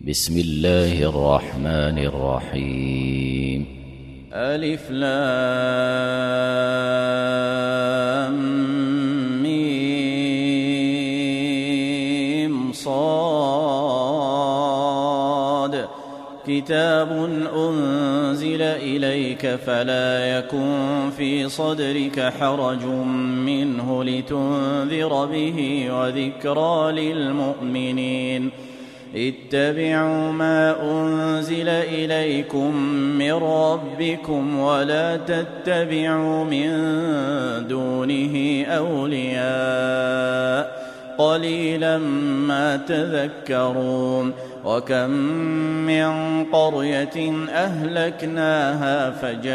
بسم الله الرحمن الرحيم. ألف لام ميم صاد كتاب أنزل إليك فلا يكن في صدرك حرج منه لتنذر به وذكرى للمؤمنين. اتبعوا ما أنزل إليكم من ربكم ولا تتبعوا من دونه أولياء قليلا ما تذكرون. وكم من قرية أهلكناها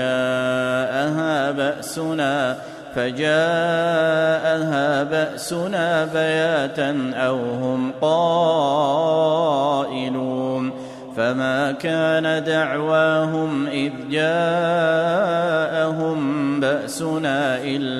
فجاءها بأسنا بياتا أو هم قائلون. فما كان دعواهم إذ جاءهم بأسنا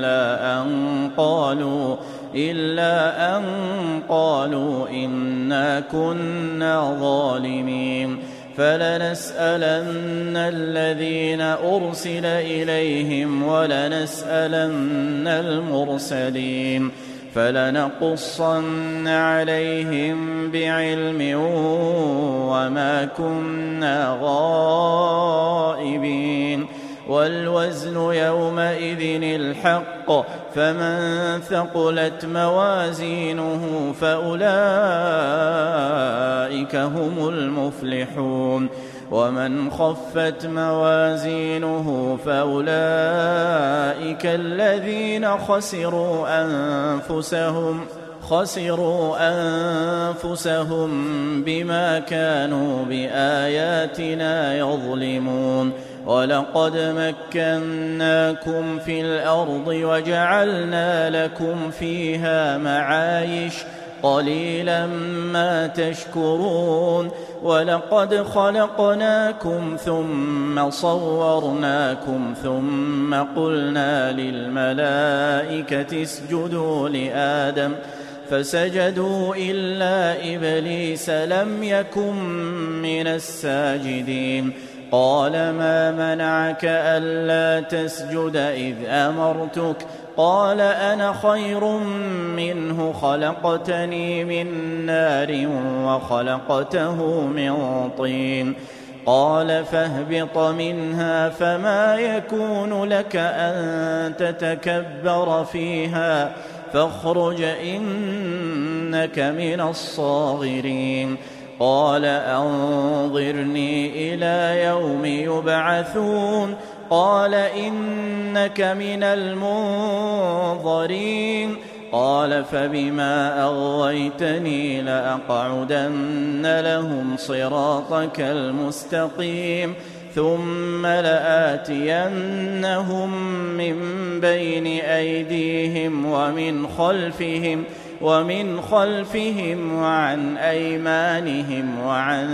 إلا أن قالوا إنا كنا ظالمين. فلنسألن الذين أرسل إليهم ولنسألن المرسلين فلنقصن عليهم بعلم وما كنا غائبين. والوزن يومئذ الحق فمن ثقلت موازينه فأولئك هم المفلحون. ومن خفت موازينه فأولئك الذين خسروا أنفسهم بما كانوا بآياتنا يظلمون. ولقد مكناكم في الأرض وجعلنا لكم فيها معايش قليلا ما تشكرون. ولقد خلقناكم ثم صورناكم ثم قلنا للملائكة اسجدوا لآدم فسجدوا إلا إبليس لم يكن من الساجدين. قال ما منعك ألا تسجد إذ أمرتك؟ قال أنا خير منه خلقتني من نار وخلقته من طين. قال فاهبط منها فما يكون لك أن تتكبر فيها فاخرج إنك من الصاغرين. قال أنظرني إلى يوم يبعثون. قال إنك من المنظرين. قال فبما أغويتني لأقعدن لهم صراطك المستقيم ثم لآتينهم من بين أيديهم ومن خلفهم وعن أيمانهم وعن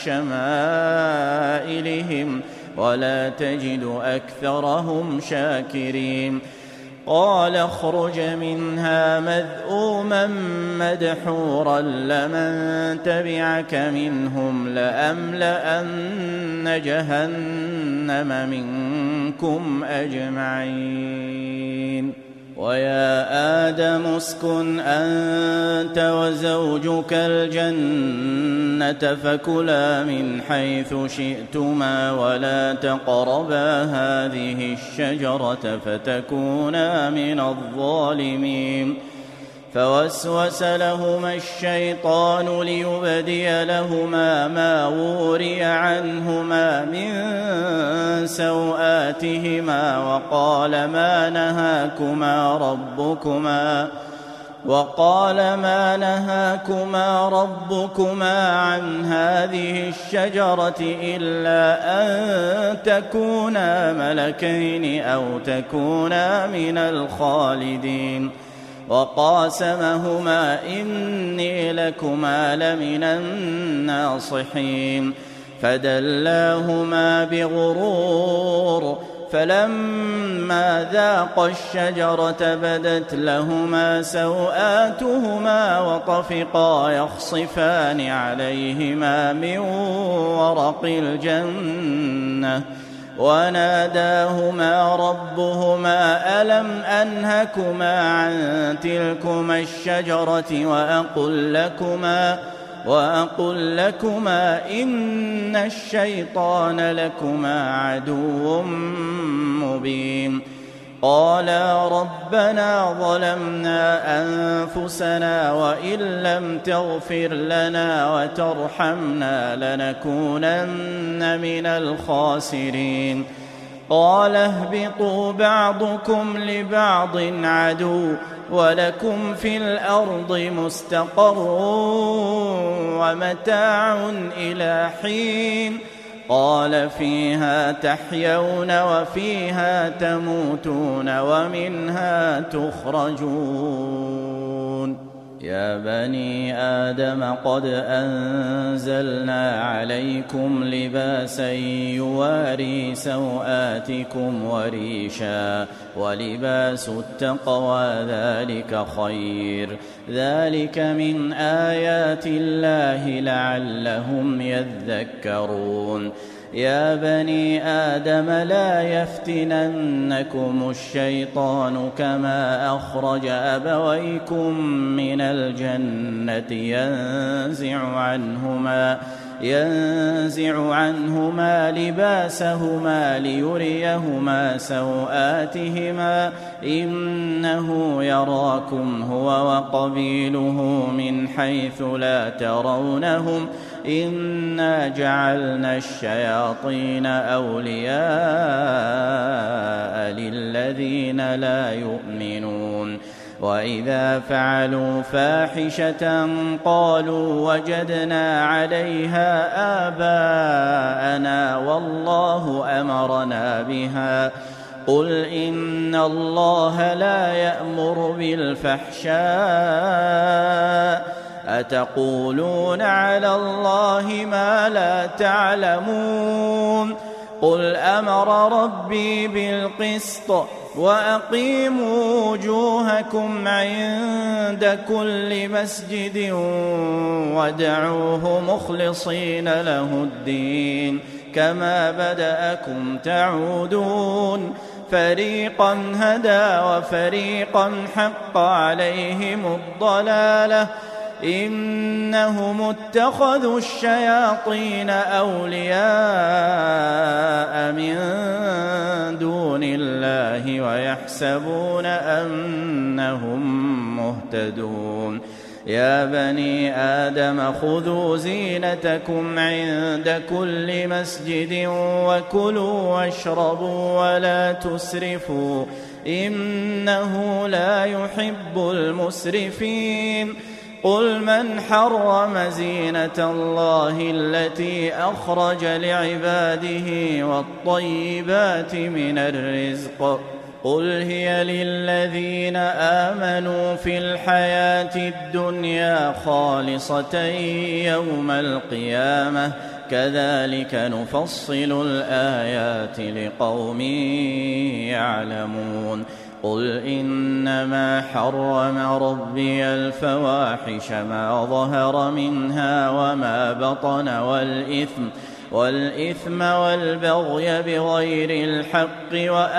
شمائلهم ولا تجد أكثرهم شاكرين. قال اخرج منها مذءوما مدحورا لمن تبعك منهم لأملأن جهنم منكم أجمعين. ويا آدم اسكن أنت وزوجك الجنة فكلا من حيث شئتما ولا تقربا هذه الشجرة فتكونا من الظالمين. فوسوس لهما الشيطان ليبدي لهما ما وري عنهما من سوآتهما وقال ما نهاكما ربكما عن هذه الشجرة إلا أن تكونا ملكين أو تكونا من الخالدين. وقاسمهما إني لكما لمن الناصحين. فدلاهما بغرور فلما ذاقا الشجرة بدت لهما سوآتهما وطفقا يخصفان عليهما من ورق الجنة وناداهما ربهما ألم أنهكما عن تلكما الشجرة وأقل لكما إن الشيطان لكما عدو مبين قالا ربنا ظلمنا أنفسنا وإن لم تغفر لنا وترحمنا لنكونن من الخاسرين قال اهبطوا بعضكم لبعض عدو ولكم في الأرض مستقر ومتاع إلى حين قال فيها تحيون وفيها تموتون ومنها تخرجون يا بني آدم قد أنزلنا عليكم لباسا يواري سوآتكم وريشا ولباس التقوى ذلك خير ذلك من آيات الله لعلهم يذكرون يا بني آدم لا يفتننكم الشيطان كما أخرج أبويكم من الجنة ينزع عنهما لباسهما ليريهما سوآتهما إنه يراكم هو وقبيله من حيث لا ترونهم إنا جعلنا الشياطين أولياء للذين لا يؤمنون وإذا فعلوا فاحشة قالوا وجدنا عليها آباءنا والله أمرنا بها قل إن الله لا يأمر بالفحشاء أتقولون على الله ما لا تعلمون قل أمر ربي بالقسط وأقيموا وجوهكم عند كل مسجد وادعوه مخلصين له الدين كما بدأكم تعودون فريقا هدى وفريقا حق عليهم الضلالة إنهم اتخذوا الشياطين أولياء من دون الله ويحسبون أنهم مهتدون يا بني آدم خذوا زينتكم عند كل مسجد وكلوا واشربوا ولا تسرفوا إنه لا يحب المسرفين قل من حرم زينة الله التي أخرج لعباده والطيبات من الرزق قل هي للذين آمنوا في الحياة الدنيا خالصة يوم القيامة كذلك نفصل الآيات لقوم يعلمون قل إنما حرم ربي الفواحش ما ظهر منها وما بطن والإثم والبغي بغير الحق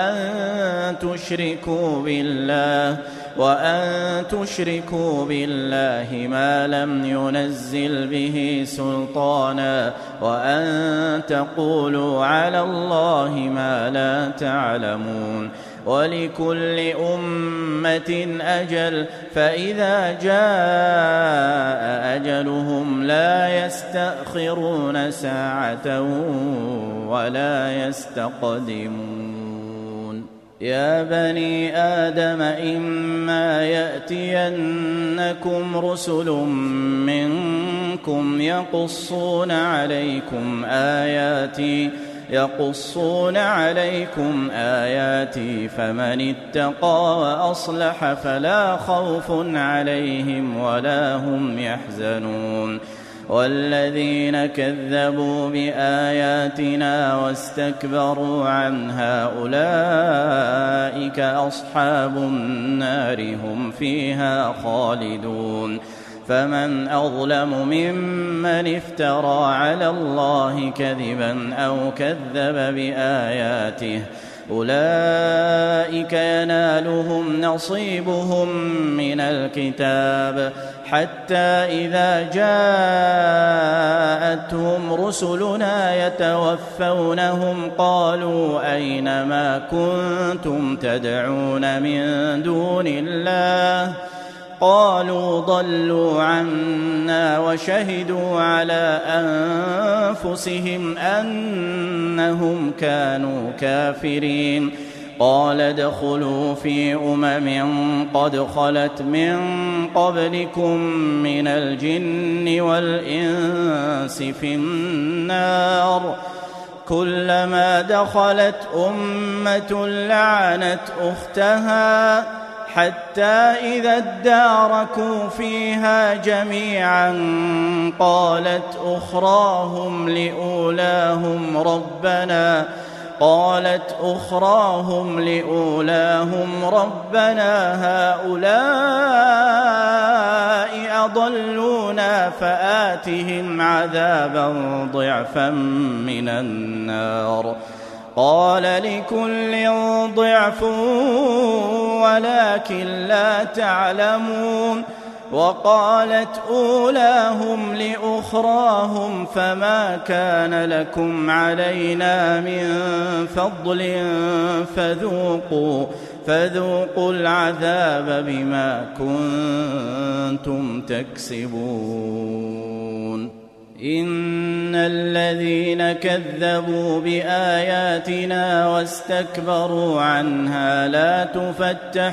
وأن تشركوا بالله ما لم ينزل به سلطانا وأن تقولوا على الله ما لا تعلمون ولكل أمة أجل فإذا جاء أجلهم لا يستأخرون ساعة ولا يستقدمون يا بني آدم إما يأتينكم رسل منكم يقصون عليكم آياتي فمن اتقى وأصلح فلا خوف عليهم ولا هم يحزنون والذين كذبوا بآياتنا واستكبروا عنها أولئك أصحاب النار هم فيها خالدون فمن أظلم ممن افترى على الله كذبا أو كذب بآياته أولئك ينالهم نصيبهم من الكتاب حتى إذا جاءتهم رسلنا يتوفونهم قالوا أين ما كنتم تدعون من دون الله قالوا ضلوا عنا وشهدوا على أنفسهم أنهم كانوا كافرين قال ادخلوا في قد خلت من قبلكم من الجن والإنس في النار كلما دخلت أمة لعنت أختها حتى إذا اداركوا فيها جميعا قالت أخراهم لأولاهم ربنا هؤلاء أضلونا فآتهم عذابا ضعفا من النار قال لكل ضعف ولكن لا تعلمون وقالت أولاهم لأخراهم فما كان لكم علينا من فضل فذوقوا العذاب بما كنتم تكسبون إن الذين كذبوا بآياتنا واستكبروا عنها لا تفتح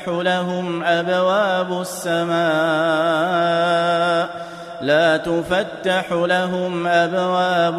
لهم أبواب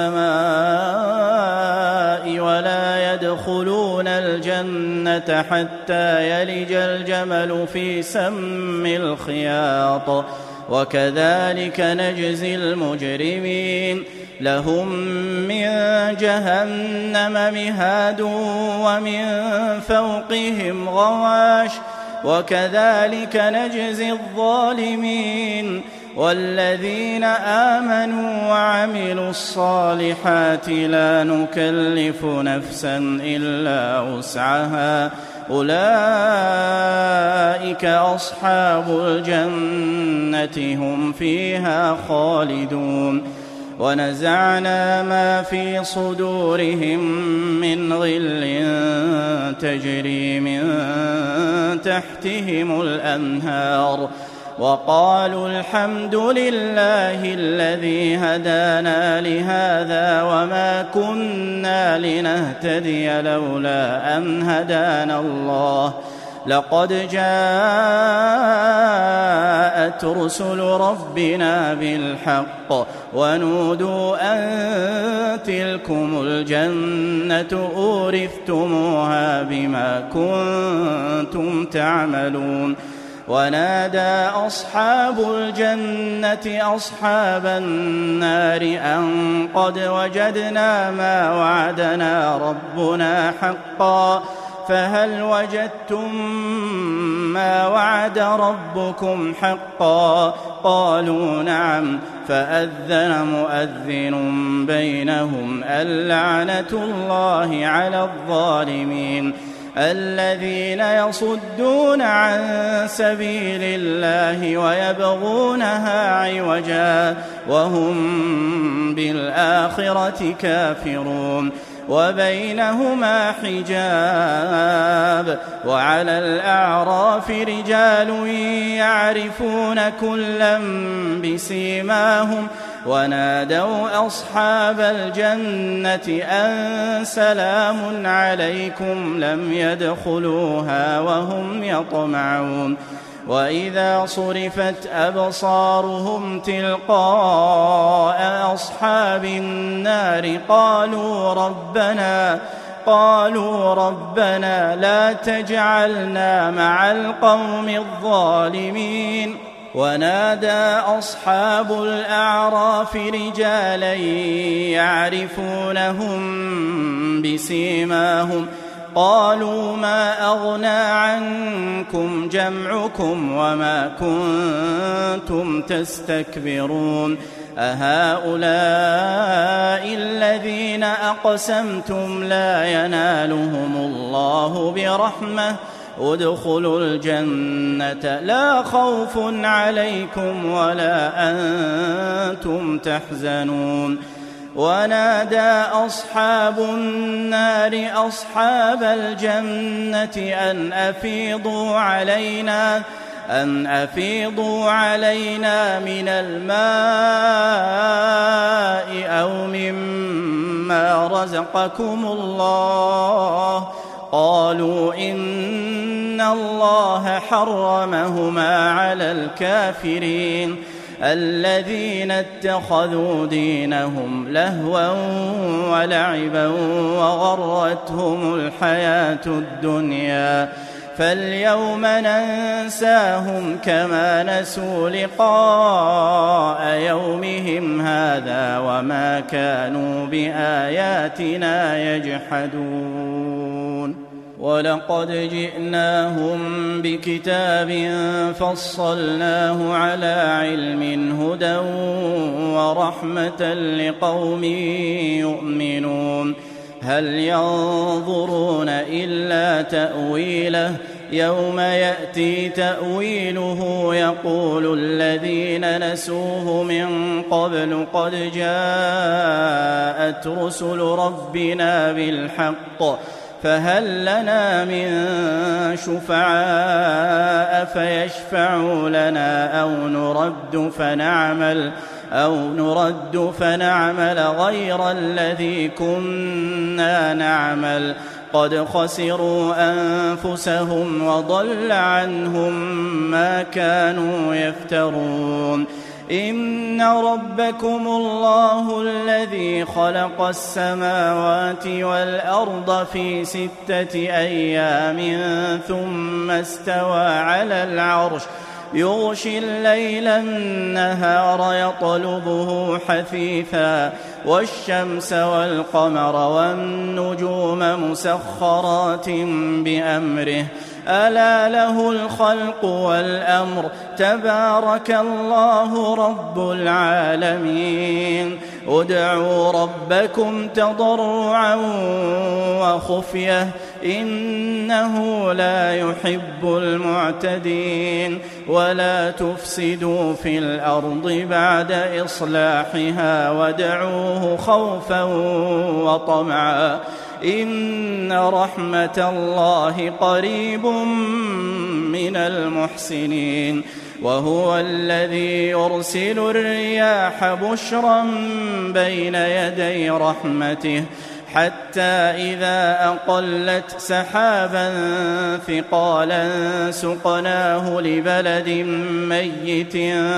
السماء ولا يدخلون الجنة حتى يلج الجمل في سم الخياط وكذلك نجزي المجرمين لهم من جهنم مهاد ومن فوقهم غواش وكذلك نجزي الظالمين والذين آمنوا وعملوا الصالحات لا نكلف نفسا إلا وسعها أولئك أصحاب الجنة هم فيها خالدون ونزعنا ما في صدورهم من غل تجري من تحتهم الأنهار وقالوا الحمد لله الذي هدانا لهذا وما كنا لنهتدي لولا أن هدانا الله لقد جاءت رسل ربنا بالحق ونودوا أن تلكم الجنة أورثتموها بما كنتم تعملون ونادى أصحاب الجنة أصحاب النار أن قد وجدنا ما وعدنا ربنا حقا فهل وجدتم ما وعد ربكم حقا قالوا نعم فأذن مؤذن بينهم اللعنة الله على الظالمين الذين يصدون عن سبيل الله ويبغونها عوجا وهم بالآخرة كافرون وبينهما حجاب وعلى الأعراف رجال يعرفون كلا بسيماهم ونادوا أصحاب الجنة أن سلام عليكم لم يدخلوها وهم يطمعون وإذا صرفت أبصارهم تلقاء أصحاب النار قالوا ربنا لا تجعلنا مع القوم الظالمين ونادى أصحاب الأعراف رجالا يعرفونهم بسيماهم قالوا ما أغنى عنكم جمعكم وما كنتم تستكبرون أهؤلاء الذين أقسمتم لا ينالهم الله برحمة ادخلوا الجنة لا خوف عليكم ولا أنتم تحزنون ونادى أصحاب النار أصحاب الجنة أن أفيضوا علينا من الماء أو مما رزقكم الله قالوا إن الله حرمهما على الكافرين الذين اتخذوا دينهم لهوا ولعبا وغرتهم الحياة الدنيا فاليوم ننساهم كما نسوا لقاء يومهم هذا وما كانوا بآياتنا يجحدون ولقد جئناهم بكتاب فصلناه على علم هدى ورحمة لقوم يؤمنون هل ينظرون إلا تأويله يوم يأتي تأويله يقول الذين نسوه من قبل قد جاءت رسل ربنا بالحق فهل لنا من شفعاء فيشفعوا لنا أو نرد فنعمل غير الذي كنا نعمل قد خسروا أنفسهم وضل عنهم ما كانوا يفترون إن ربكم الله الذي خلق السماوات والأرض في 6 أيام ثم استوى على العرش يغشي الليل النهار يطلبه حثيثا والشمس والقمر والنجوم مسخرات بأمره ألا له الخلق والأمر تبارك الله رب العالمين ادعوا ربكم تضرعا وخفية إنه لا يحب المعتدين ولا تفسدوا في الأرض بعد إصلاحها وادعوه خوفا وطمعا إن رحمة الله قريب من المحسنين وهو الذي يرسل الرياح بشرا بين يدي رحمته حتى إذا أقلت سحابا ثقالا سقناه لبلد ميت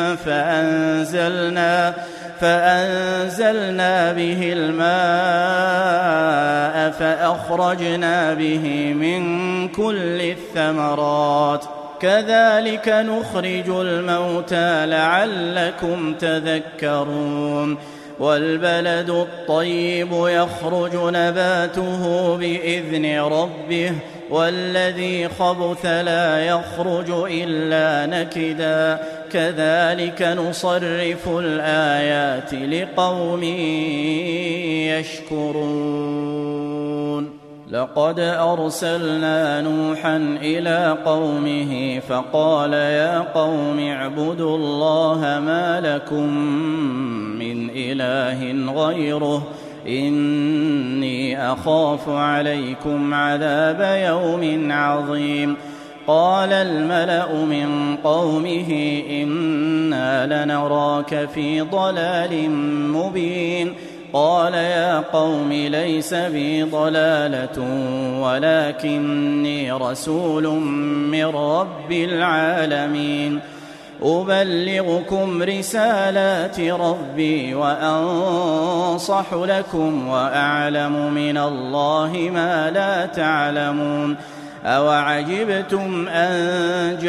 فأنزلنا به الماء فأخرجنا به من كل الثمرات كذلك نخرج الموتى لعلكم تذكرون والبلد الطيب يخرج نباته بإذن ربه والذي خبث لا يخرج إلا نكدا كذلك نصرف الآيات لقوم يشكرون لقد أرسلنا نوحا إلى قومه فقال يا قوم اعبدوا الله ما لكم من إله غيره إني أخاف عليكم عذاب يوم عظيم قال الملأ من قومه إنا لنراك في ضلال مبين قال يا قوم ليس بي ضلالة ولكني رسول من رب العالمين أبلغكم رسالات ربي وأنصح لكم وأعلم من الله ما لا تعلمون أوعجبتم أن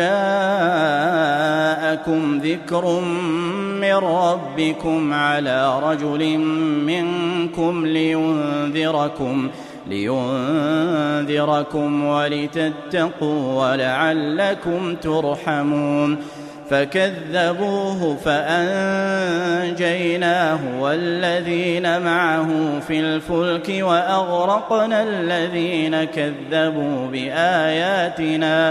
جاءكم ذكر من ربكم على رجل منكم لينذركم ولتتقوا ولعلكم ترحمون فكذبوه فأنجيناه والذين معه في الفلك وأغرقنا الذين كذبوا بآياتنا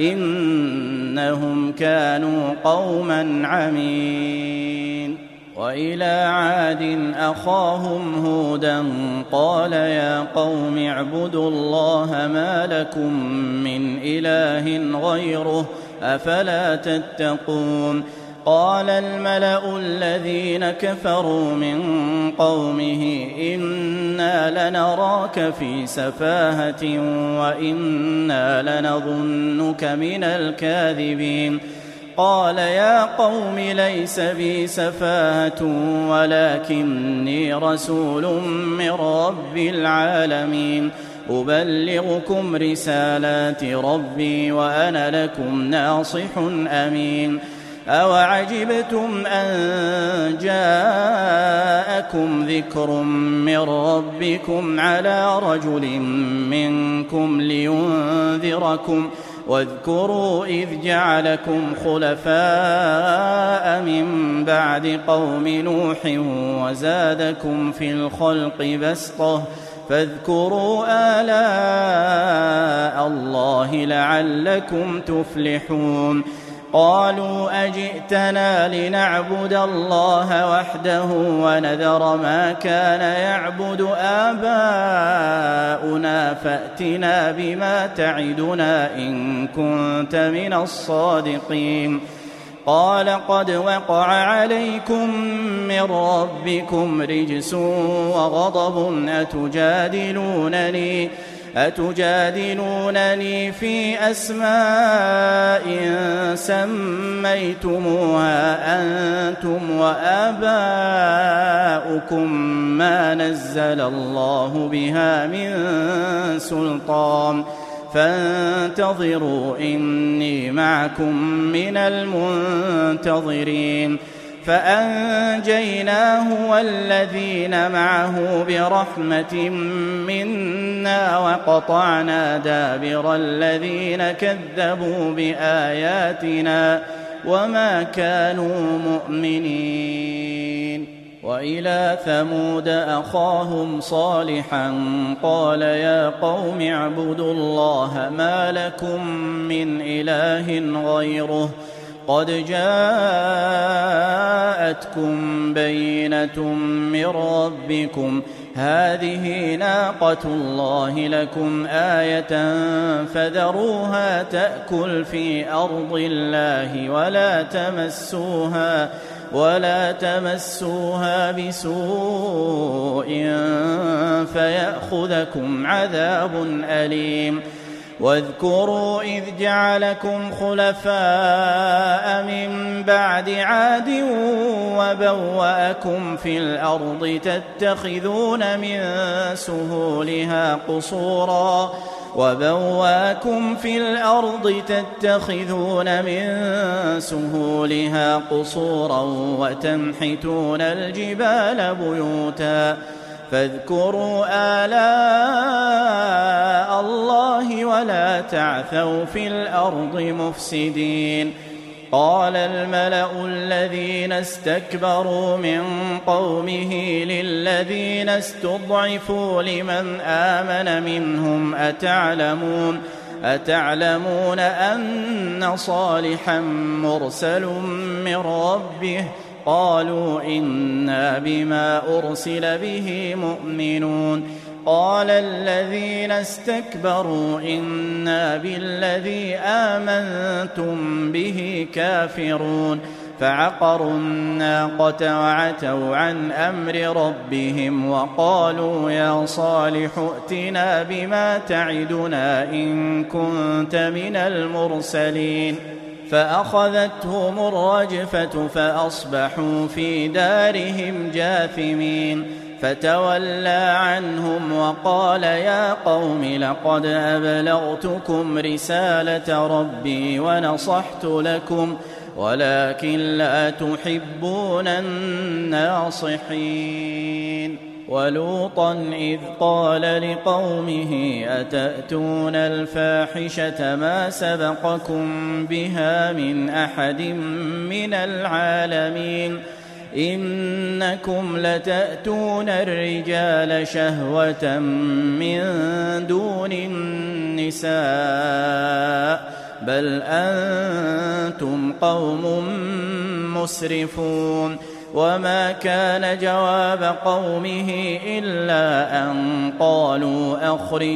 إنهم كانوا قوما عمين. وإلى عاد أخاهم هودا قال يا قوم اعبدوا الله ما لكم من إله غيره أفلا تتقون. قال الملأ الذين كفروا من قومه إنا لنراك في سفاهة وإنا لنظنك من الكاذبين. قال يا قوم ليس بي سفاهة ولكني رسول من رب العالمين أبلغكم رسالات ربي وأنا لكم ناصح أمين. أوعجبتم أن جاءكم ذكر من ربكم على رجل منكم لينذركم واذكروا إذ جعلكم خلفاء من بعد قوم نوح وزادكم في الخلق بسطة فاذكروا آلاء الله لعلكم تفلحون. قالوا أجئتنا لنعبد الله وحده ونذر ما كان يعبد آباؤنا فأتنا بما تعدنا إن كنت من الصادقين. قال قد وقع عليكم من ربكم رجس وغضب أتجادلونني في أسماء سميتموها أنتم وآباؤكم ما نزل الله بها من سلطان فانتظروا إني معكم من المنتظرين. فأنجيناه والذين معه برحمة منا وقطعنا دابر الذين كذبوا بآياتنا وما كانوا مؤمنين. وإلى ثمود أخاهم صالحا قال يا قوم اعبدوا الله ما لكم من إله غيره قد جاءتكم بينة من ربكم هذه ناقة الله لكم آية فذروها تأكل في أرض الله ولا تمسوها بسوء فيأخذكم عذاب أليم. واذكروا إذ جعلكم خلفاء من بعد عاد وبوأكم في الأرض تتخذون من سهولها قصورا وتنحتون الجبال بيوتا فاذكروا آلاء الله ولا تعثوا في الأرض مفسدين. قال الملأ الذين استكبروا من قومه للذين استضعفوا لمن آمن منهم أتعلمون أن صالحا مرسل من ربه قالوا إنا بما أرسل به مؤمنون. قال الذين استكبروا إنا بالذي آمنتم به كافرون فعقروا الناقة وعتوا عن أمر ربهم وقالوا يا صالح ائتنا بما تعدنا إن كنت من المرسلين. فأخذتهم الرجفة فأصبحوا في دارهم جاثمين. فتولى عنهم وقال يا قوم لقد أبلغتكم رسالة ربي ونصحت لكم ولكن لا تحبون الناصحين. ولوطا إذ قال لقومه أتأتون الفاحشة ما سبقكم بها من أحد من العالمين إنكم لتأتون الرجال شهوة من دون النساء بل أنتم قوم مسرفون. وما كان جواب قومه إلا أن قالوا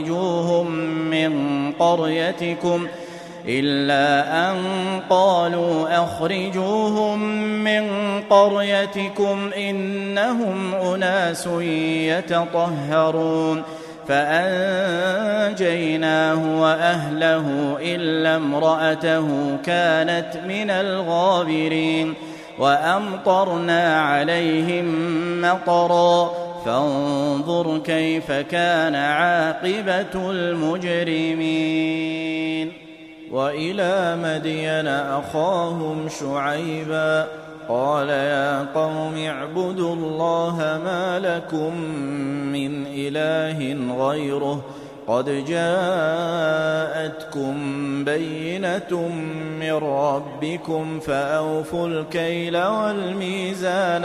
أخرجوهم من قريتكم إنهم أناس يتطهرون. فأنجيناه وأهله إلا امرأته كانت من الغابرين وأمطرنا عليهم مطرا فانظر كيف كان عاقبة المجرمين. وإلى مدين أخاهم شعيبا قال يا قوم اعبدوا الله ما لكم من إله غيره قد جاءتكم بينة من ربكم فأوفوا الكيل والميزان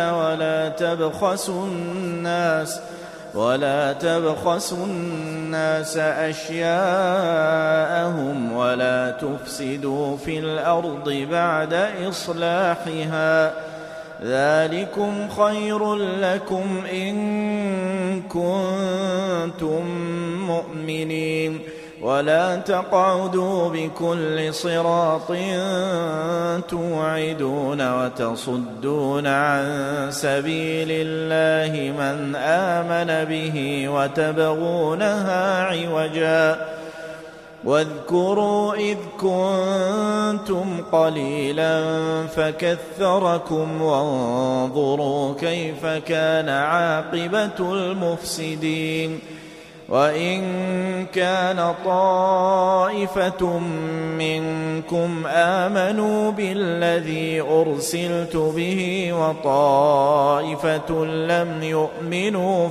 ولا تبخسوا الناس أشياءهم ولا تفسدوا في الأرض بعد إصلاحها ذلكم خير لكم إن كنتم مؤمنين. ولا تقعدوا بكل صراط توعدون وتصدون عن سبيل الله من آمن به وتبغونها عوجا واذكروا إذ كنتم قليلا فكثركم وانظروا كيف كان عاقبة المفسدين. وإن كان طائفة منكم آمنوا بالذي أرسلت به وطائفة لم يؤمنوا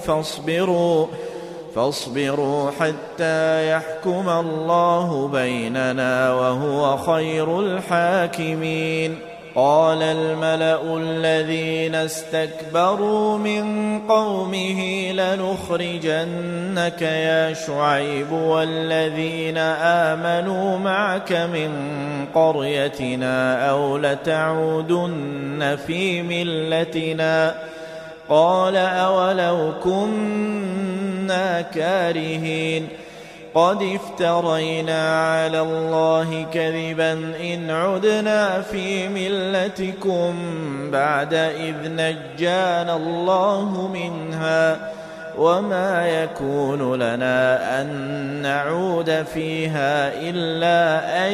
فاصبروا حتى يحكم الله بيننا وهو خير الحاكمين. قال الملأ الذين استكبروا من قومه لنخرجنك يا شعيب والذين آمنوا معك من قريتنا أو لتعودن في ملتنا قال أولو كنا كارهين قد افترينا على الله كذبا إن عدنا في ملتكم بعد إذ نجانا الله منها وما يكون لنا أن نعود فيها إلا أن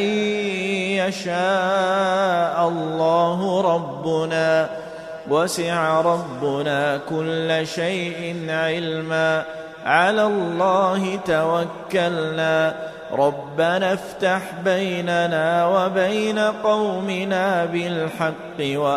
يشاء الله ربنا وسع ربنا كل شيء علما على الله توكلنا ربنا افتح بيننا وبين قومنا بالحق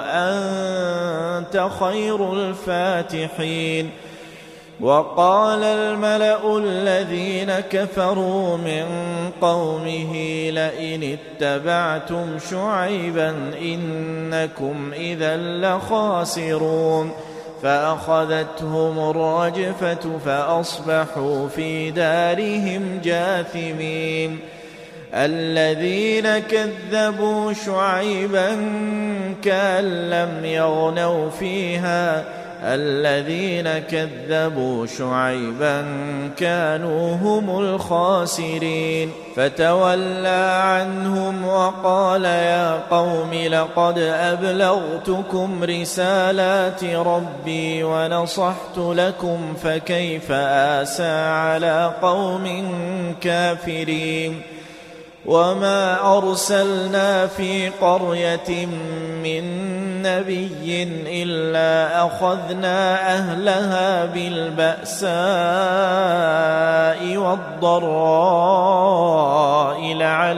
وأنت خير الفاتحين. وقال الملأ الذين كفروا من قومه لئن اتبعتم شعيبا إنكم إذا لخاسرون فأخذتهم الرجفة فأصبحوا في دارهم جاثمين. الذين كذبوا شعيبا كأن لم يغنوا فيها الذين كذبوا شعيبا كانوا هم الخاسرين. فتولى عنهم وقال يا قوم لقد أبلغتكم رسالات ربي ونصحت لكم فكيف آسى على قوم كافرين. وما أرسلنا في قرية من نبي إلا أخذنا أهلها بالبأساء والضراء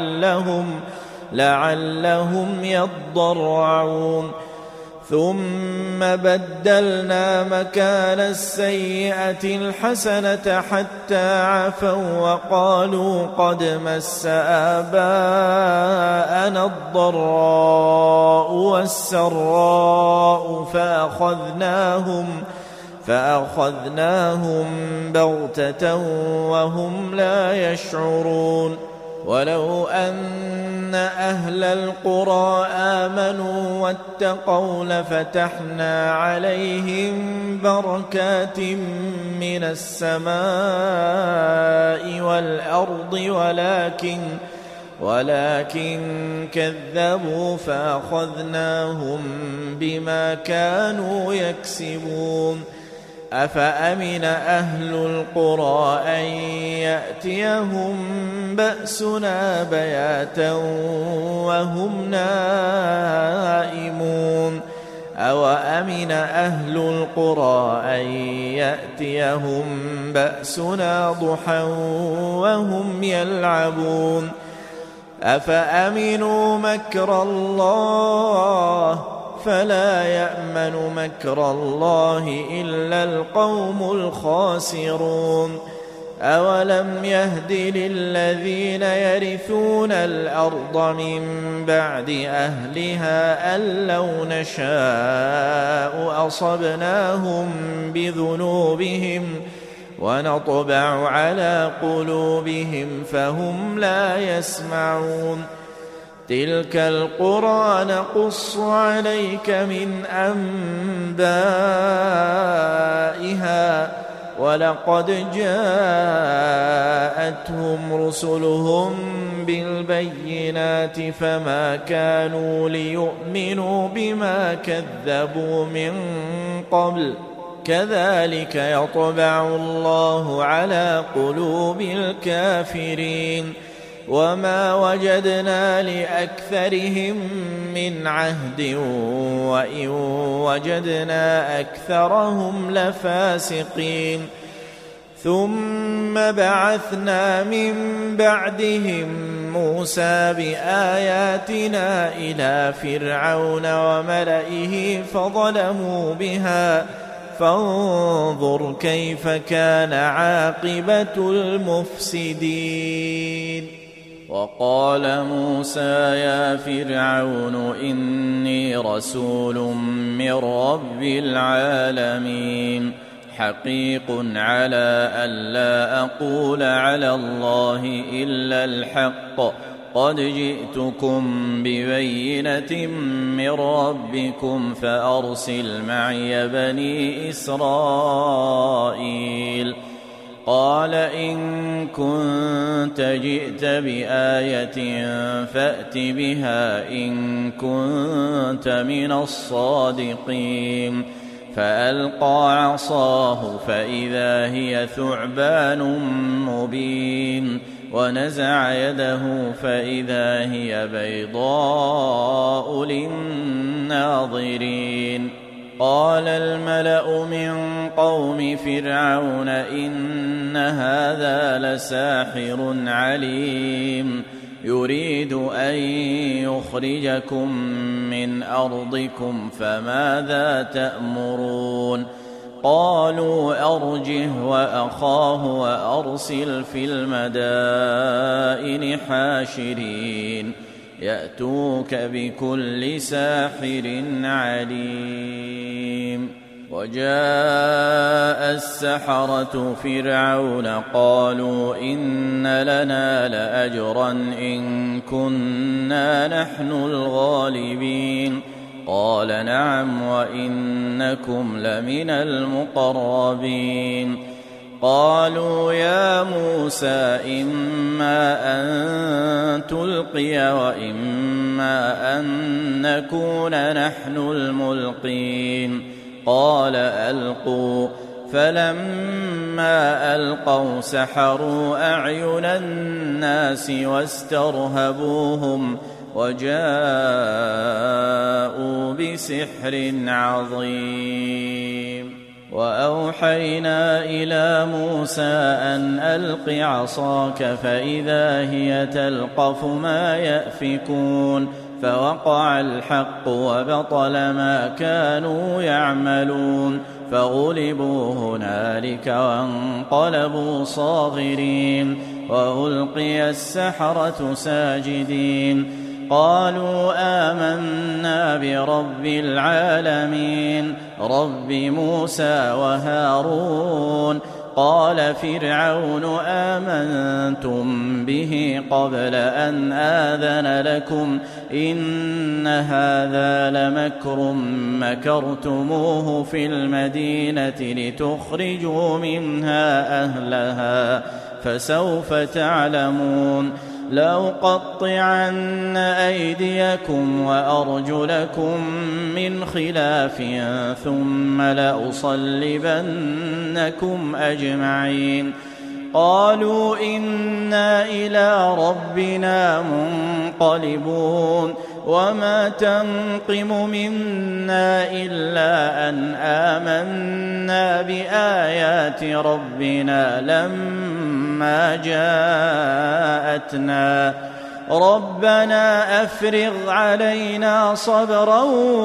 لعلهم يضرعون ثم بدلنا مكان السيئة الحسنة حتى عفوا وقالوا قد مس آباءنا الضراء والسراء فأخذناهم بغتة وهم لا يشعرون ولو أن أهل القرى آمنوا واتقوا لفتحنا عليهم بركات من السماء والأرض ولكن كذبوا فأخذناهم بما كانوا يكسبون أفأمن أهل القرى أن يأتيهم بأسنا بياتا وهم نائمون أوأمن أهل القرى أن يأتيهم بأسنا ضحى وهم يلعبون أفأمنوا مكر الله فلا يأمن مكر الله إلا القوم الخاسرون أولم يهد للذين يرثون الأرض من بعد أهلها أن لو نشاء أصبناهم بذنوبهم ونطبع على قلوبهم فهم لا يسمعون تلك القرى نقص عليك من أنبائها ولقد جاءتهم رسلهم بالبينات فما كانوا ليؤمنوا بما كذبوا من قبل كذلك يطبع الله على قلوب الكافرين وما وجدنا لأكثرهم من عهد وإن وجدنا أكثرهم لفاسقين ثم بعثنا من بعدهم موسى بآياتنا إلى فرعون وملئه فظلموا بها فانظر كيف كان عاقبة المفسدين وقال موسى يا فرعون إني رسول من رب العالمين حقيق على ألا أقول على الله إلا الحق قد جئتكم ببينة من ربكم فأرسل معي بني إسرائيل قال إن كنت جئت بآية فأت بها إن كنت من الصادقين فألقى عصاه فإذا هي ثعبان مبين ونزع يده فإذا هي بيضاء للناظرين قال الملأ من قوم فرعون إن هذا لساحر عليم يريد أن يخرجكم من أرضكم فماذا تأمرون قالوا أرجه وأخاه وأرسل في المدائن حاشرين يأتوك بكل ساحر عليم وجاء السحرة فرعون قالوا إن لنا لأجرا إن كنا نحن الغالبين قال نعم وإنكم لمن المقربين قالوا يا موسى إما أن تلقي وإما أن نكون نحن الملقين قال ألقوا فلما ألقوا سحروا أعين الناس وجاءوا بسحر عظيم. وأوحينا إلى موسى أن ألق عصاك فإذا هي تلقف ما يأفكون فوقع الحق وبطل ما كانوا يعملون فغلبوا هنالك وانقلبوا صاغرين وألقي السحرة ساجدين قالوا آمنا برب العالمين رب موسى وهارون. قال فرعون آمنتم به قبل أن آذن لكم إن هذا لمكر مكرتموه في المدينة لتخرجوا منها أهلها فسوف تعلمون لأقطعن أيديكم وأرجلكم من خلاف ثم لأصلبنكم أجمعين. قالوا إنا إلى ربنا منقلبون وما تنقم منا إلا أن آمنا بآيات ربنا لما جاءتنا ربنا أفرغ علينا صبرا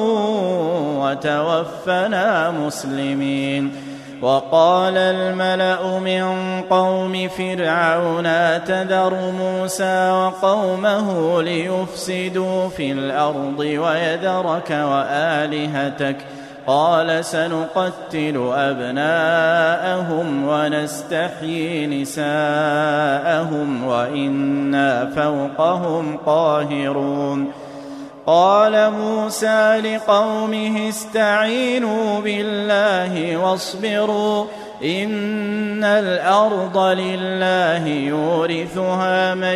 وتوفنا مسلمين. وقال الملأ من قوم فرعون أتذر موسى وقومه ليفسدوا في الأرض ويذرك وآلهتك قال سنقتل أبناءهم ونستحيي نساءهم وإنا فوقهم قاهرون. قال موسى لقومه استعينوا بالله واصبروا إن الأرض لله يورثها من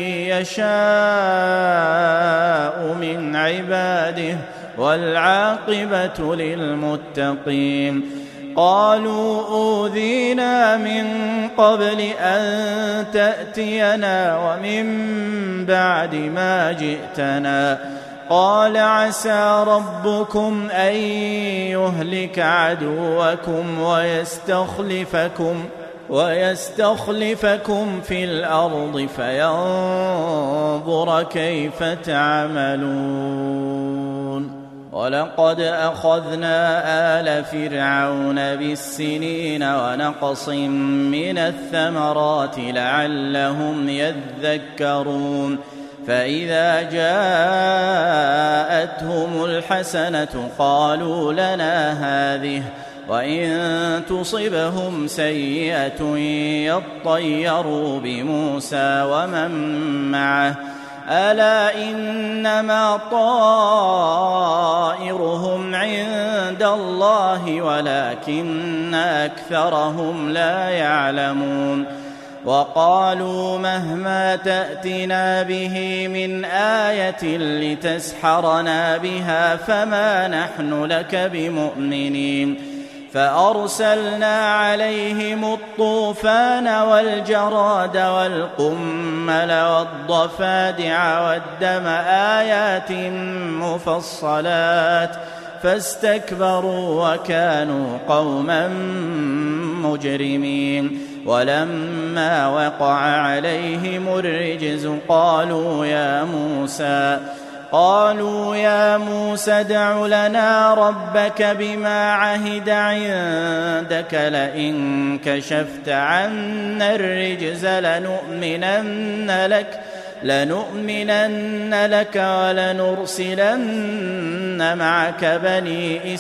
يشاء من عباده والعاقبة للمتقين. قالوا أوذينا من قبل أن تأتينا ومن بعد ما جئتنا قال عسى ربكم أن يهلك عدوكم ويستخلفكم في الأرض فينظر كيف تعملون. ولقد أخذنا آل فرعون بالسنين ونقص من الثمرات لعلهم يذكرون. فإذا جاءتهم الحسنة قالوا لنا هذه وإن تصبهم سيئة يطيروا بموسى ومن معه ألا إنما طائرهم عند الله ولكن أكثرهم لا يعلمون. وقالوا مهما تأتنا به من آية لتسحرنا بها فما نحن لك بمؤمنين. فأرسلنا عليهم الطوفان والجراد والقمل والضفادع والدم آيات مفصلات فاستكبروا وكانوا قوما مجرمين. ولما وقع عليهم الرجز قالوا يا موسى ادع لنا ربك بما عهد عندك لئن كشفت عنا الرجز لنؤمنن لك ولنرسلن معك بني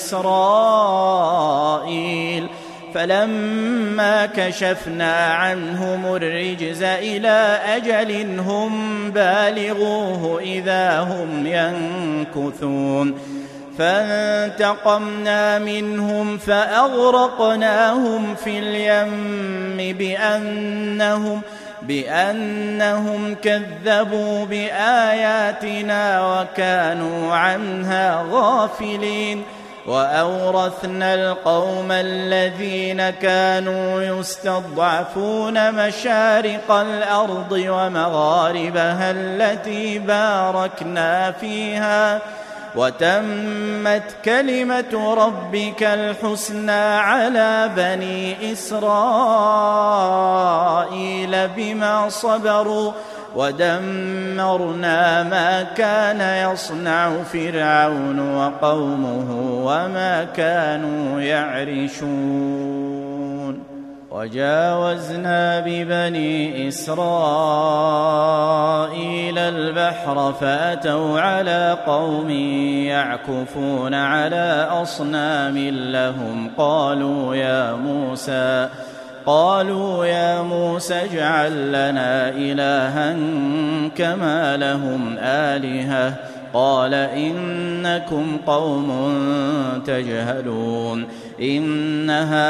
إسرائيل. فلما كشفنا عنهم الرجز إلى أجل هم بالغوه إذا هم ينكثون. فانتقمنا منهم فأغرقناهم في اليم بأنهم كذبوا بآياتنا وكانوا عنها غافلين. وأورثنا القوم الذين كانوا يستضعفون مشارق الأرض ومغاربها التي باركنا فيها وتمت كلمة ربك الحسنى على بني إسرائيل بما صبروا ودمرنا ما كان يصنع فرعون وقومه وما كانوا يعرشون وجاوزنا ببني إسرائيل البحر فأتوا على قوم يعكفون على أصنام لهم قالوا يا موسى اجعل لنا إلها كما لهم آلهة قال إنكم قوم تجهلون إن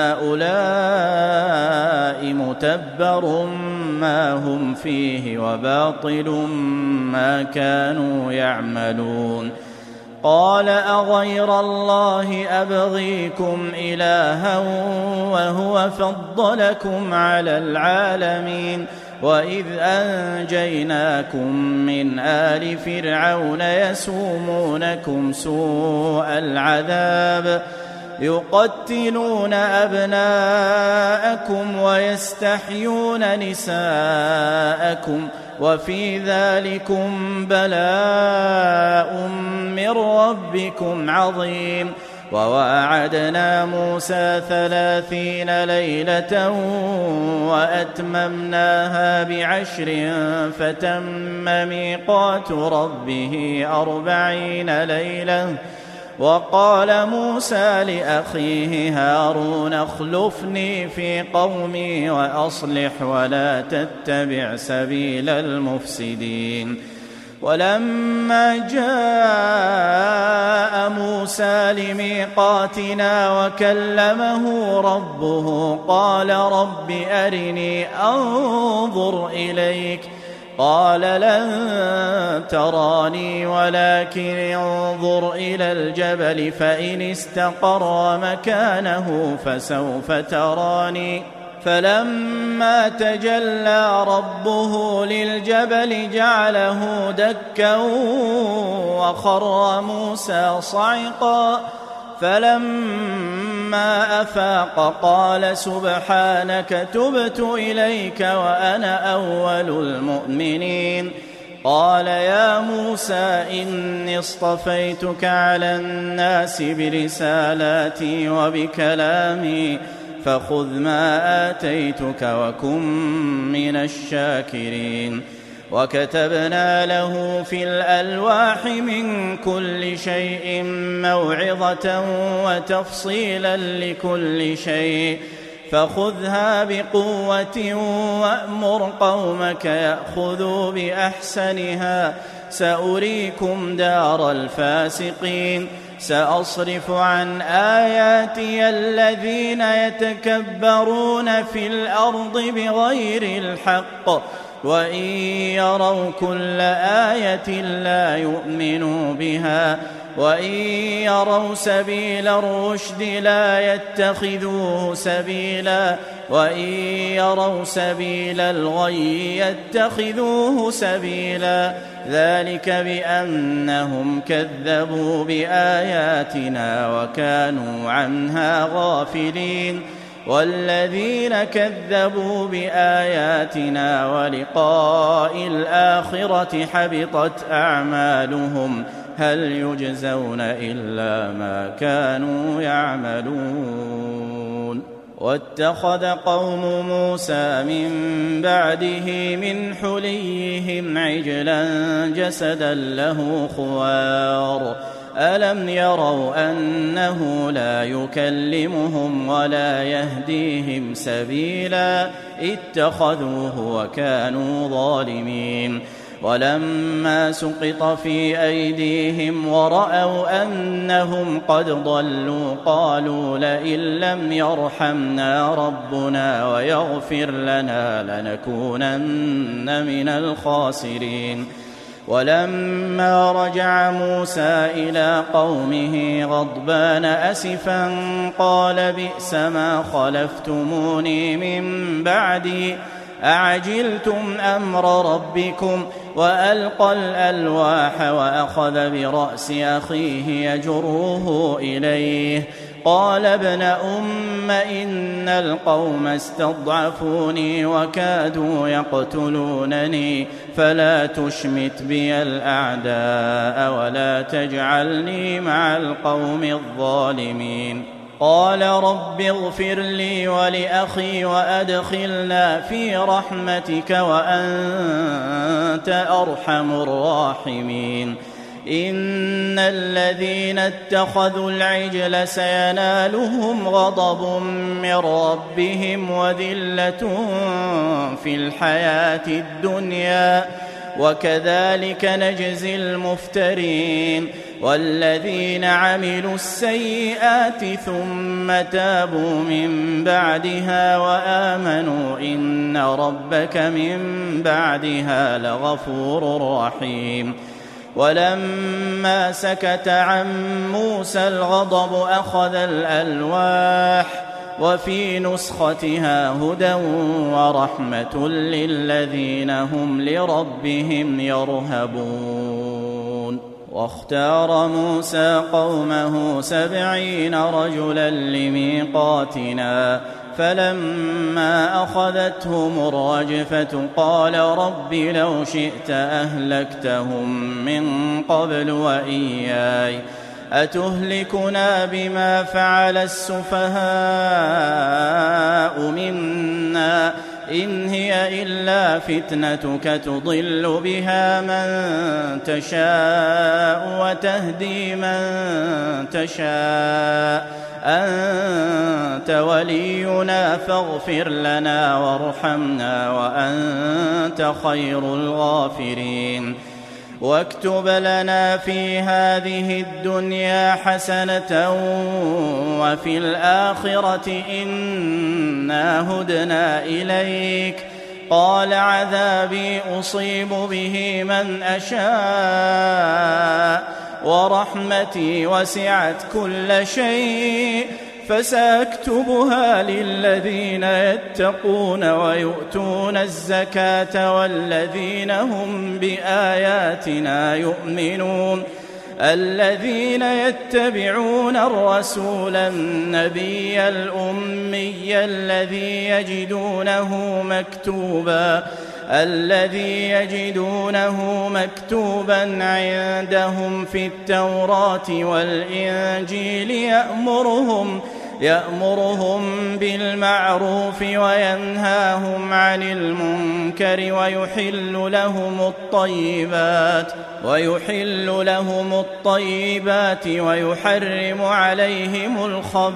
هؤلاء متبر ما هم فيه وباطل ما كانوا يعملون قال أغير الله أبغيكم إلها وهو فضلكم على العالمين وإذ أنجيناكم من آل فرعون يسومونكم سوء العذاب يقتلون أبناءكم ويستحيون نساءكم وفي ذلكم بلاء من ربكم عظيم وواعدنا موسى 30 ليلة وأتممناها ب10 فتم ميقات ربه 40 ليلة وقال موسى لأخيه هارون اخلفني في قومي وأصلح ولا تتبع سبيل المفسدين ولما جاء موسى لميقاتنا وكلمه ربه قال رب أرني أنظر إليك قال لن تراني ولكن انظر إلى الجبل فإن استقر مكانه فسوف تراني فلما تجلى ربه للجبل جعله دكا وخر موسى صعقا فلما أفاق قال سبحانك تبت إليك وأنا أول المؤمنين قال يا موسى إني اصطفيتك على الناس برسالاتي وبكلامي فخذ ما آتيتك وكن من الشاكرين وكتبنا له في الألواح من كل شيء موعظة وتفصيلا لكل شيء فخذها بقوة وأمر قومك يأخذوا بأحسنها سأريكم دار الفاسقين سأصرف عن آياتي الذين يتكبرون في الأرض بغير الحق وإن يروا كل آية لا يؤمنوا بها وإن يروا سبيل الرشد لا يتخذوه سبيلا وإن يروا سبيل الغي يتخذوه سبيلا ذلك بأنهم كذبوا بآياتنا وكانوا عنها غافلين والذين كذبوا بآياتنا ولقاء الآخرة حبطت أعمالهم هل يجزون إلا ما كانوا يعملون واتخذ قوم موسى من بعده من حليهم عجلا جسدا له خوار ألم يروا أنه لا يكلمهم ولا يهديهم سبيلا اتخذوه وكانوا ظالمين ولما سقط في أيديهم ورأوا أنهم قد ضلوا قالوا لئن لم يرحمنا ربنا ويغفر لنا لنكونن من الخاسرين ولما رجع موسى إلى قومه غضبان أسفا قال بئس ما خلفتموني من بعدي أعجلتم أمر ربكم وألقى الألواح وأخذ برأس أخيه يجره إليه قال ابن أم إن القوم استضعفوني وكادوا يقتلونني فلا تشمت بي الأعداء ولا تجعلني مع القوم الظالمين قال رب اغفر لي ولأخي وأدخلنا في رحمتك وأنت أرحم الراحمين إن الذين اتخذوا العجل سينالهم غضب من ربهم وذلة في الحياة الدنيا وكذلك نجزي المفترين والذين عملوا السيئات ثم تابوا من بعدها وآمنوا إن ربك من بعدها لغفور رحيم ولما سكت عن موسى الغضب أخذ الألواح وفي نسختها هدى ورحمة للذين هم لربهم يرهبون واختار موسى قومه 70 رجلا لميقاتنا فلما أخذتهم الرجفة قال رب لو شئت أهلكتهم من قبل وإياي أتهلكنا بما فعل السفهاء منا إن هي إلا فتنتك تضل بها من تشاء وتهدي من تشاء أنت ولينا فاغفر لنا وارحمنا وأنت خير الغافرين واكتب لنا في هذه الدنيا حسنة وفي الآخرة إنا هدنا إليك قال عذابي أصيب به من أشاء ورحمتي وسعت كل شيء فسأكتبها للذين يتقون ويؤتون الزكاة والذين هم بآياتنا يؤمنون الذين يتبعون الرسول النبي الأمي الذي يجدونه مكتوبا عندهم في التوراة والإنجيل يأمرهم بالمعروف وينهاهم عن المنكر ويحل لهم الطيبات ويحرم عليهم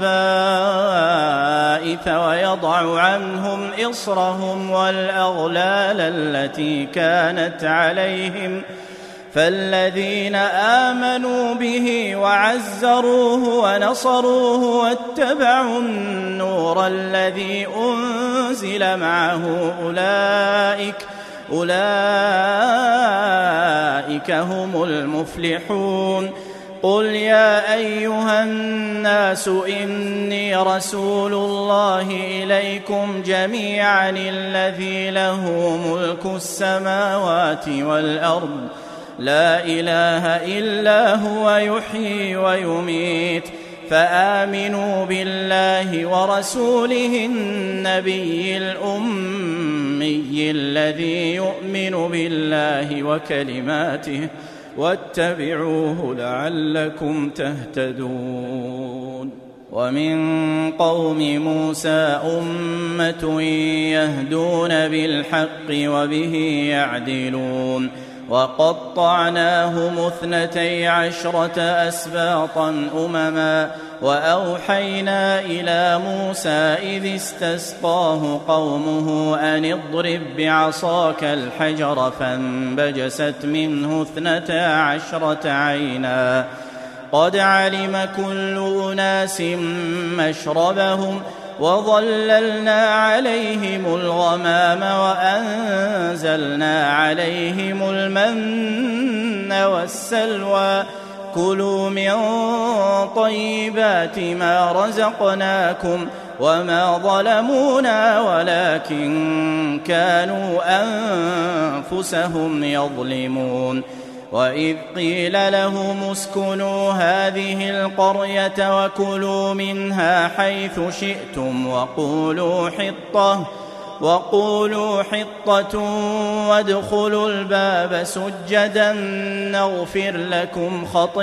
الخبائث ويضع عنهم إصرهم والأغلال التي كانت عليهم فالذين آمنوا به وعزروه ونصروه واتبعوا النور الذي أنزل معه أولئك هم المفلحون قل يا أيها الناس إني رسول الله إليكم جميعا الذي له ملك السماوات والأرض لا إله إلا هو يحيي ويميت فآمنوا بالله ورسوله النبي الأمي الذي يؤمن بالله وكلماته واتبعوه لعلكم تهتدون ومن قوم موسى أمة يهدون بالحق وبه يعدلون وقطعناهم 12 أسباطا أمما وأوحينا إلى موسى إذ استسقاه قومه أن اضرب بعصاك الحجر فانبجست منه 12 عينا قد علم كل أناس مشربهم وظللنا عليهم الغمام وأنزلنا عليهم المن والسلوى كلوا من طيبات ما رزقناكم وما ظلمونا ولكن كانوا أنفسهم يظلمون وإذ قيل لهم اسكنوا هذه القرية وكلوا منها حيث شئتم وقولوا حطة وادخلوا الباب سجدا نغفر لكم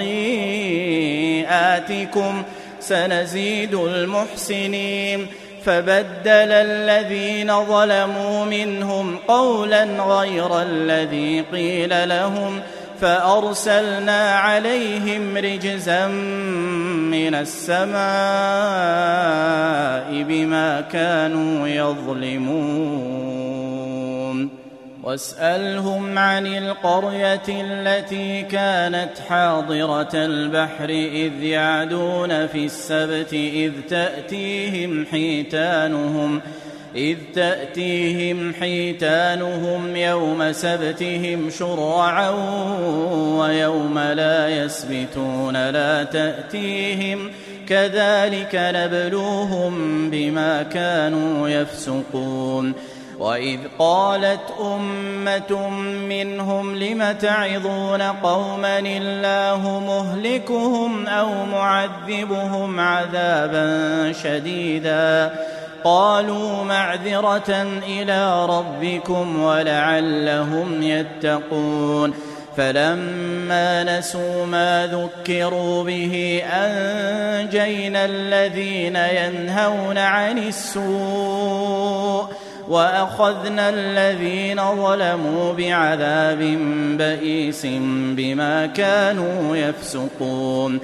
خطيئاتكم سنزيد المحسنين فبدل الذين ظلموا منهم قولا غير الذي قيل لهم فأرسلنا عليهم رجزا من السماء بما كانوا يظلمون واسألهم عن القرية التي كانت حاضرة البحر إذ يعدون في السبت إذ تأتيهم حيتانهم يوم سبتهم شرعا ويوم لا يسبتون لا تأتيهم كذلك نبلوهم بما كانوا يفسقون وإذ قالت أمة منهم لم تعظون قوما الله مهلكهم أو معذبهم عذابا شديدا قالوا معذرة إلى ربكم ولعلهم يتقون فلما نسوا ما ذكروا به أنجينا الذين ينهون عن السوء وأخذنا الذين ظلموا بعذاب بئيس بما كانوا يفسقون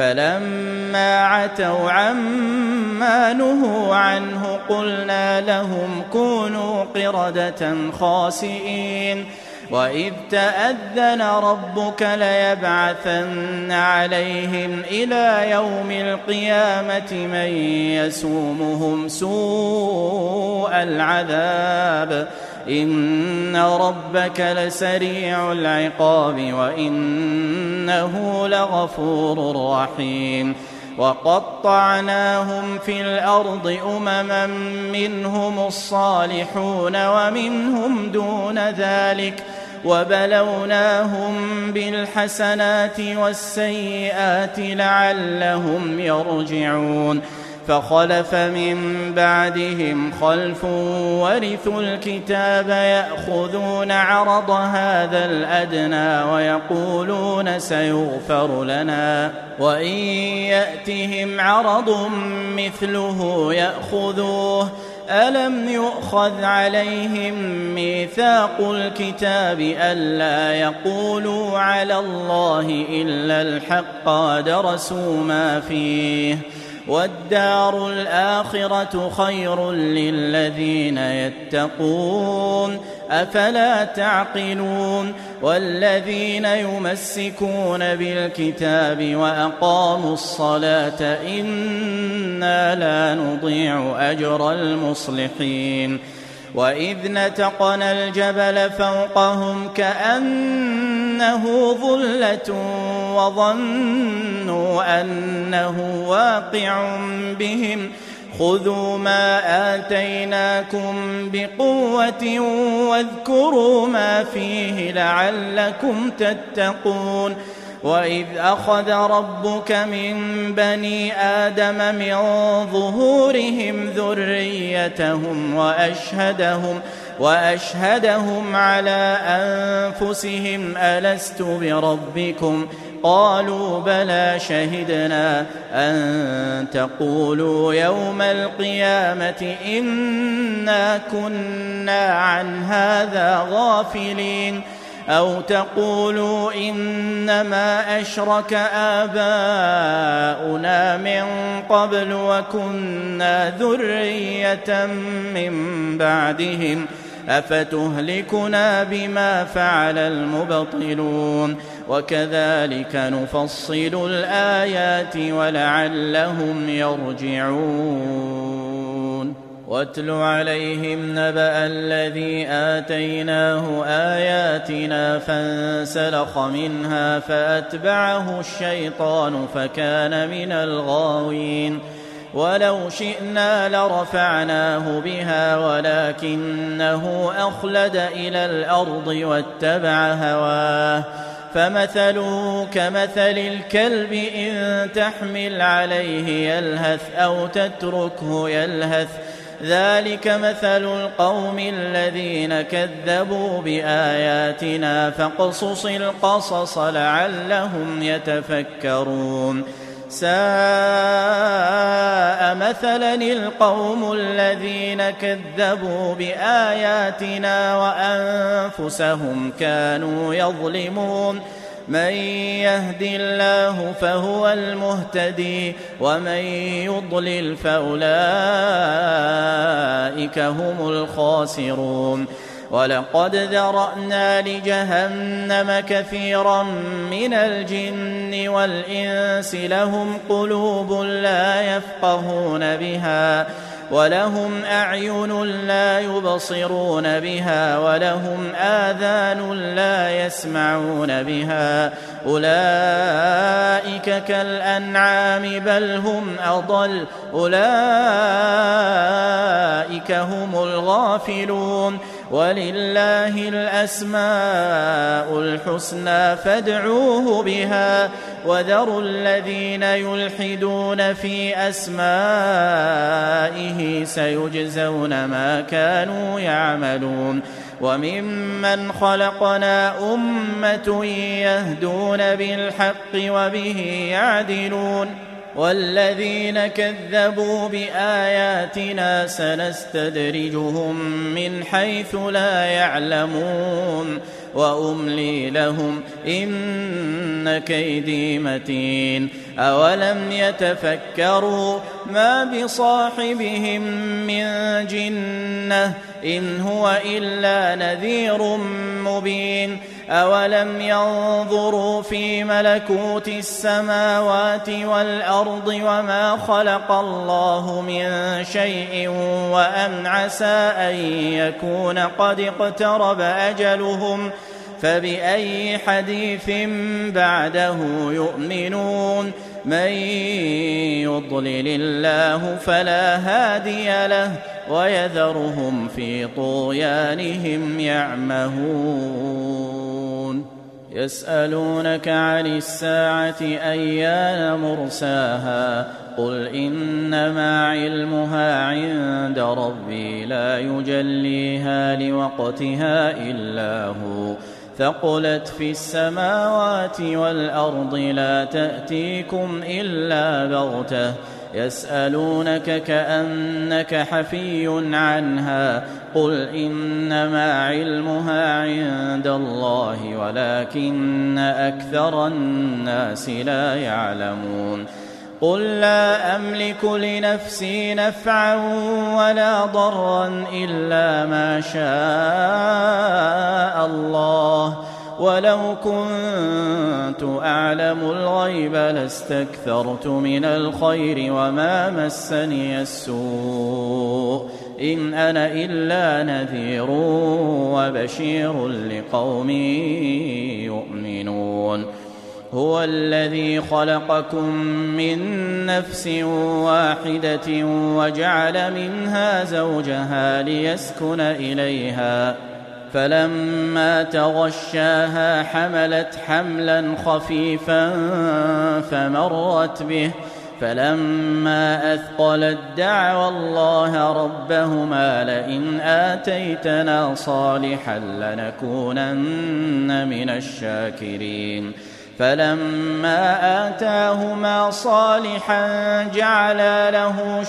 فلما عتوا عما نهوا عنه قلنا لهم كونوا قردة خاسئين وإذ تأذن ربك ليبعثن عليهم إلى يوم القيامة من يسومهم سوء العذاب إن ربك لسريع العقاب وإنه لغفور رحيم وقطعناهم في الأرض أمما منهم الصالحون ومنهم دون ذلك وبلوناهم بالحسنات والسيئات لعلهم يرجعون فخلف من بعدهم خلف ورثوا الكتاب يأخذون عرض هذا الأدنى ويقولون سيغفر لنا وإن يأتهم عرض مثله يأخذوه ألم يؤخذ عليهم ميثاق الكتاب ألا يقولوا على الله إلا الحق ودرسوا ما فيه والدار الآخرة خير للذين يتقون أفلا تعقلون والذين يمسكون بالكتاب وأقاموا الصلاة إنا لا نضيع أجر المصلحين وإذ نتقنا الجبل فوقهم كأنه ظلة وظنوا أنه واقع بهم خذوا ما آتيناكم بقوة واذكروا ما فيه لعلكم تتقون وإذ أخذ ربك من بني آدم من ظهورهم ذريتهم وأشهدهم على أنفسهم ألست بربكم قالوا بلى شهدنا أن تقولوا يوم القيامة إنا كنا عن هذا غافلين أو تقولوا إنما أشرك آباؤنا من قبل وكنا ذرية من بعدهم أفتهلكنا بما فعل المبطلون وكذلك نفصل الآيات ولعلهم يرجعون واتل عليهم نبأ الذي آتيناه آياتنا فانسلخ منها فأتبعه الشيطان فكان من الغاوين ولو شئنا لرفعناه بها ولكنه أخلد إلى الأرض واتبع هواه فمثله كمثل الكلب إن تحمل عليه يلهث أو تتركه يلهث ذلك مثل القوم الذين كذبوا بآياتنا فاقصص القصص لعلهم يتفكرون ساء مثلا القوم الذين كذبوا بآياتنا وأنفسهم كانوا يظلمون من يهد الله فهو المهتدي ومن يضلل فأولئك هم الخاسرون ولقد ذرأنا لجهنم كثيرا من الجن والإنس لهم قلوب لا يفقهون بها ولهم أعين لا يبصرون بها ولهم آذان لا يسمعون بها أولئك كالأنعام بل هم أضل أولئك هم الغافلون ولله الأسماء الحسنى فادعوه بها وذروا الذين يلحدون في أسمائه سيجزون ما كانوا يعملون وممن خلقنا أمة يهدون بالحق وبه يعدلون والذين كذبوا بآياتنا سنستدرجهم من حيث لا يعلمون وأملي لهم إن كيدي متين أولم يتفكروا ما بصاحبهم من جنة إن هو إلا نذير مبين أولم ينظروا في ملكوت السماوات والأرض وما خلق الله من شيء وأن عسى أن يكون قد اقترب أجلهم فبأي حديث بعده يؤمنون من يضلل الله فلا هادي له ويذرهم في طغيانهم يعمهون يسألونك عن الساعة أيان مرساها قل إنما علمها عند ربي لا يجليها لوقتها إلا هو ثقلت في السماوات والأرض لا تأتيكم إلا بغتة يسألونك كأنك حفي عنها قل إنما علمها عند الله ولكن أكثر الناس لا يعلمون قل لا أملك لنفسي نفعا ولا ضرا إلا ما شاء الله ولو كنت أعلم الغيب لاستكثرت من الخير وما مسني السوء إن أنا إلا نذير وبشير لقوم يؤمنون هو الذي خلقكم من نفس واحدة وجعل منها زوجها ليسكن إليها فلما تغشاها حملت حملا خفيفا فمرت به فلما أثقلت دعوا الله ربهما لئن آتيتنا صالحا لنكونن من الشاكرين فلما آتاهما صالحا جعلا له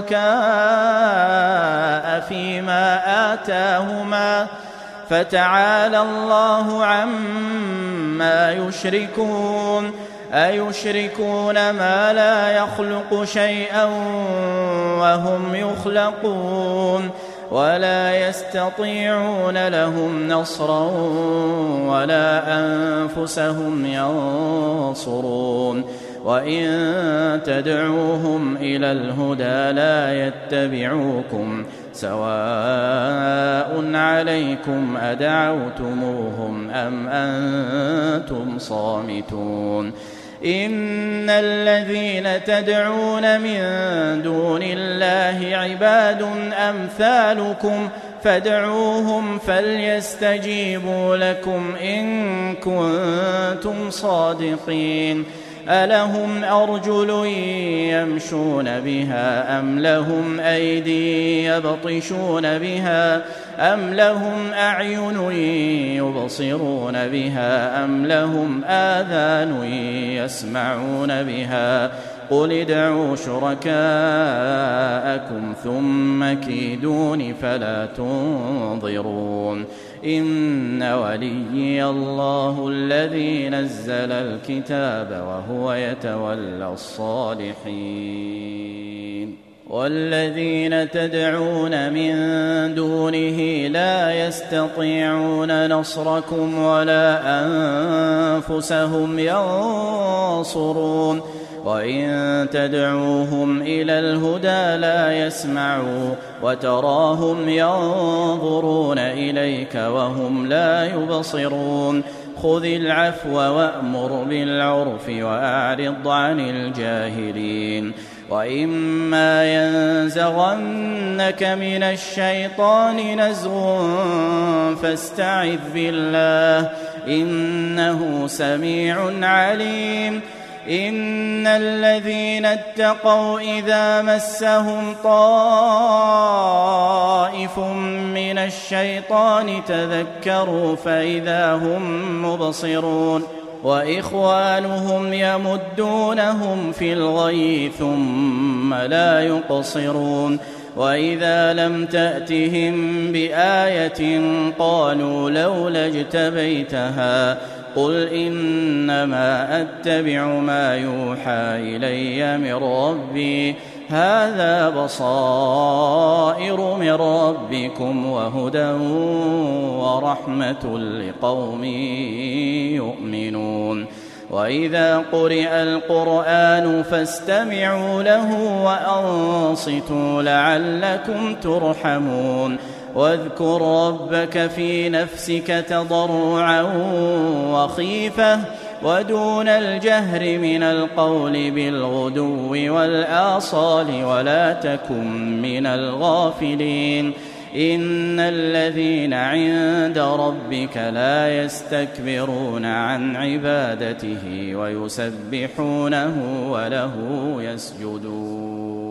شركاء فيما آتاهما فتعالى الله عما يشركون أيشركون ما لا يخلق شيئا وهم يخلقون ولا يستطيعون لهم نصرا ولا أنفسهم ينصرون وإن تدعوهم إلى الهدى لا يتبعوكم سواء عليكم أدعوتموهم أم أنتم صامتون إن الذين تدعون من دون الله عباد أمثالكم فادعوهم فليستجيبوا لكم إن كنتم صادقين ألهم أرجل يمشون بها أم لهم أيدي يبطشون بها أم لهم أعين يبصرون بها أم لهم آذان يسمعون بها قل ادعوا شركاءكم ثم كيدون فلا تنظرون إن وليي الله الذي نزل الكتاب وهو يتولى الصالحين والذين تدعون من دونه لا يستطيعون نصركم ولا أنفسهم ينصرون وإن تدعوهم إلى الهدى لا يسمعوا وتراهم ينظرون إليك وهم لا يبصرون خذ العفو وأمر بالعرف وأعرض عن الجاهلين وإما ينزغنك من الشيطان نزغ فاستعذ بالله إنه سميع عليم إن الذين اتقوا إذا مسهم طائف من الشيطان تذكروا فإذا هم مبصرون وإخوانهم يمدونهم في الغي ثم لا يقصرون وإذا لم تأتهم بآية قالوا لولا اجتبيتها قل إنما أتبع ما يوحى إلي من ربي هذا بصائر من ربكم وهدى ورحمة لقوم يؤمنون وإذا قرئ القرآن فاستمعوا له وأنصتوا لعلكم ترحمون واذكر ربك في نفسك تضرعا وخيفة ودون الجهر من القول بالغدو والآصال ولا تكن من الغافلين إن الذين عند ربك لا يستكبرون عن عبادته ويسبحونه وله يسجدون